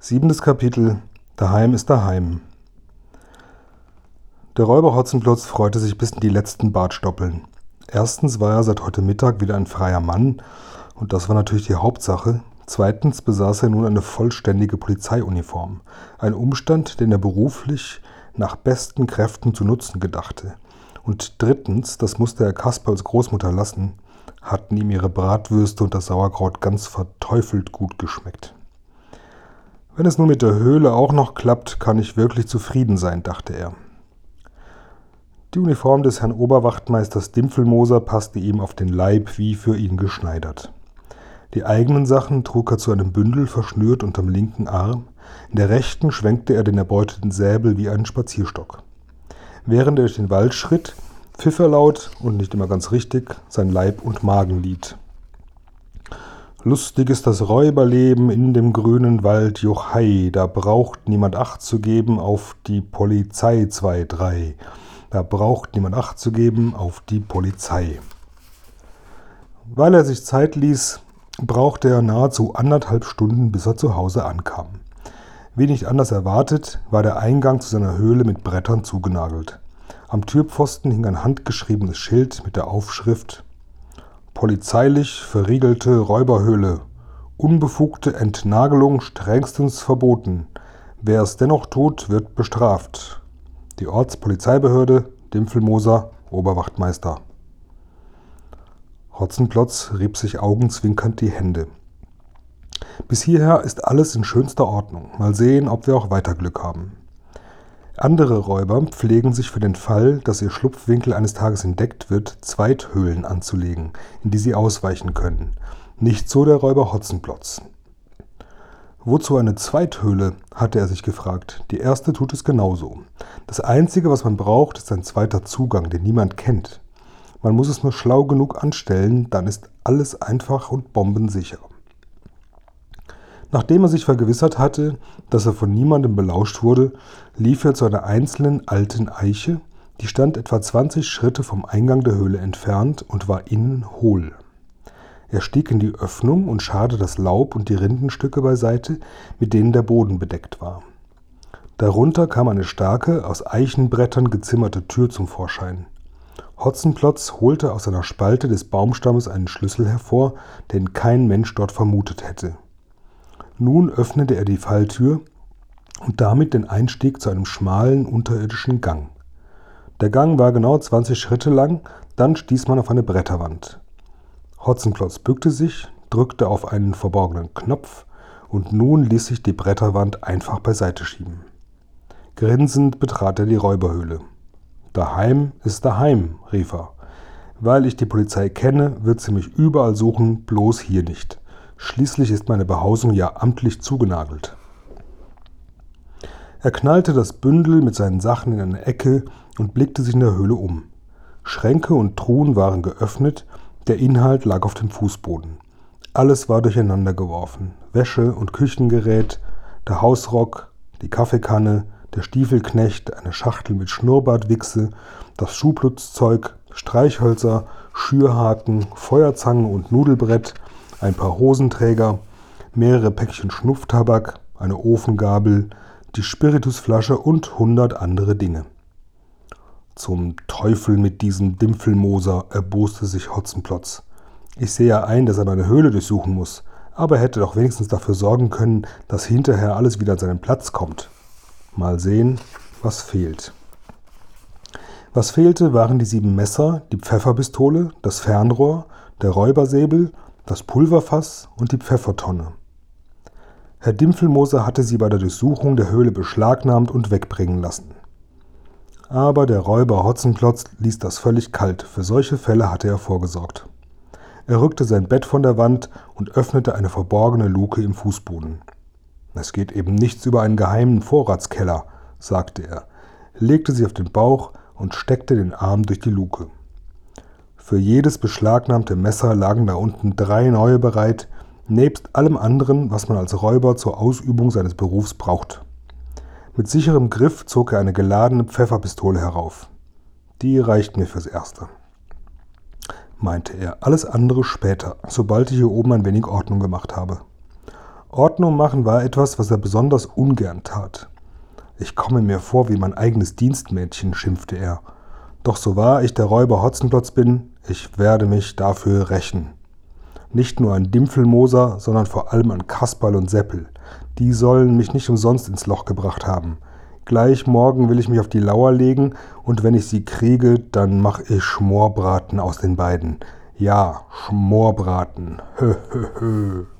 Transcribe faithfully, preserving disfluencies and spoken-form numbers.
Siebentes Kapitel. Daheim ist daheim. Der Räuber Hotzenplotz freute sich bis in die letzten Bartstoppeln. Erstens war er seit heute Mittag wieder ein freier Mann, und das war natürlich die Hauptsache. Zweitens besaß er nun eine vollständige Polizeiuniform, ein Umstand, den er beruflich nach besten Kräften zu nutzen gedachte. Und drittens, das musste Herr Kasperls Großmutter lassen, hatten ihm ihre Bratwürste und das Sauerkraut ganz verteufelt gut geschmeckt. Wenn es nun mit der Höhle auch noch klappt, kann ich wirklich zufrieden sein, dachte er. Die Uniform des Herrn Oberwachtmeisters Dimpfelmoser passte ihm auf den Leib wie für ihn geschneidert. Die eigenen Sachen trug er zu einem Bündel verschnürt unterm linken Arm, in der rechten schwenkte er den erbeuteten Säbel wie einen Spazierstock. Während er durch den Wald schritt, pfiff er laut und nicht immer ganz richtig sein Leib- und Magenlied. Lustig ist das Räuberleben in dem grünen Wald, Jochhei, da braucht niemand Acht zu geben auf die Polizei zwei, drei. Da braucht niemand Acht zu geben auf die Polizei. Weil er sich Zeit ließ, brauchte er nahezu anderthalb Stunden, bis er zu Hause ankam. Wie nicht anders erwartet, war der Eingang zu seiner Höhle mit Brettern zugenagelt. Am Türpfosten hing ein handgeschriebenes Schild mit der Aufschrift Polizeilich verriegelte Räuberhöhle. Unbefugte Entnagelung strengstens verboten. Wer es dennoch tut, wird bestraft. Die Ortspolizeibehörde, Dimpfelmoser, Oberwachtmeister. Hotzenplotz rieb sich augenzwinkernd die Hände. Bis hierher ist alles in schönster Ordnung. Mal sehen, ob wir auch weiter Glück haben. Andere Räuber pflegen sich für den Fall, dass ihr Schlupfwinkel eines Tages entdeckt wird, Zweithöhlen anzulegen, in die sie ausweichen können. Nicht so der Räuber Hotzenplotz. Wozu eine Zweithöhle, hatte er sich gefragt. Die erste tut es genauso. Das Einzige, was man braucht, ist ein zweiter Zugang, den niemand kennt. Man muss es nur schlau genug anstellen, dann ist alles einfach und bombensicher. Nachdem er sich vergewissert hatte, dass er von niemandem belauscht wurde, lief er zu einer einzelnen alten Eiche, die stand etwa zwanzig Schritte vom Eingang der Höhle entfernt und war innen hohl. Er stieg in die Öffnung und scharte das Laub und die Rindenstücke beiseite, mit denen der Boden bedeckt war. Darunter kam eine starke, aus Eichenbrettern gezimmerte Tür zum Vorschein. Hotzenplotz holte aus einer Spalte des Baumstammes einen Schlüssel hervor, den kein Mensch dort vermutet hätte. Nun öffnete er die Falltür und damit den Einstieg zu einem schmalen, unterirdischen Gang. Der Gang war genau zwanzig Schritte lang, dann stieß man auf eine Bretterwand. Hotzenplotz bückte sich, drückte auf einen verborgenen Knopf und nun ließ sich die Bretterwand einfach beiseite schieben. Grinsend betrat er die Räuberhöhle. »Daheim ist daheim«, rief er. »Weil ich die Polizei kenne, wird sie mich überall suchen, bloß hier nicht. Schließlich ist meine Behausung ja amtlich zugenagelt.« Er knallte das Bündel mit seinen Sachen in eine Ecke und blickte sich in der Höhle um. Schränke und Truhen waren geöffnet, der Inhalt lag auf dem Fußboden. Alles war durcheinander geworfen. Wäsche und Küchengerät, der Hausrock, die Kaffeekanne, der Stiefelknecht, eine Schachtel mit Schnurrbartwichse, das Schuhputzzeug, Streichhölzer, Schürhaken, Feuerzangen und Nudelbrett, ein paar Hosenträger, mehrere Päckchen Schnupftabak, eine Ofengabel, die Spiritusflasche und hundert andere Dinge. »Zum Teufel mit diesem Dimpfelmoser«, erboste sich Hotzenplotz. »Ich sehe ja ein, dass er meine Höhle durchsuchen muss, aber er hätte doch wenigstens dafür sorgen können, dass hinterher alles wieder an seinen Platz kommt. Mal sehen, was fehlt.« Was fehlte, waren die sieben Messer, die Pfefferpistole, das Fernrohr, der Räubersäbel, das Pulverfass und die Pfeffertonne. Herr Dimpfelmoser hatte sie bei der Durchsuchung der Höhle beschlagnahmt und wegbringen lassen. Aber der Räuber Hotzenplotz ließ das völlig kalt, für solche Fälle hatte er vorgesorgt. Er rückte sein Bett von der Wand und öffnete eine verborgene Luke im Fußboden. »Es geht eben nichts über einen geheimen Vorratskeller«, sagte er, legte sich auf den Bauch und steckte den Arm durch die Luke. Für jedes beschlagnahmte Messer lagen da unten drei neue bereit, nebst allem anderen, was man als Räuber zur Ausübung seines Berufs braucht. Mit sicherem Griff zog er eine geladene Pfefferpistole herauf. »Die reicht mir fürs Erste«, meinte er. »Alles andere später, sobald ich hier oben ein wenig Ordnung gemacht habe.« Ordnung machen war etwas, was er besonders ungern tat. »Ich komme mir vor wie mein eigenes Dienstmädchen«, schimpfte er. »Doch so wahr ich der Räuber Hotzenplotz bin, ich werde mich dafür rächen. Nicht nur an Dimpfelmoser, sondern vor allem an Kasperl und Seppel. Die sollen mich nicht umsonst ins Loch gebracht haben. Gleich morgen will ich mich auf die Lauer legen, und wenn ich sie kriege, dann mach ich Schmorbraten aus den beiden. Ja, Schmorbraten. Hö, hö, hö.«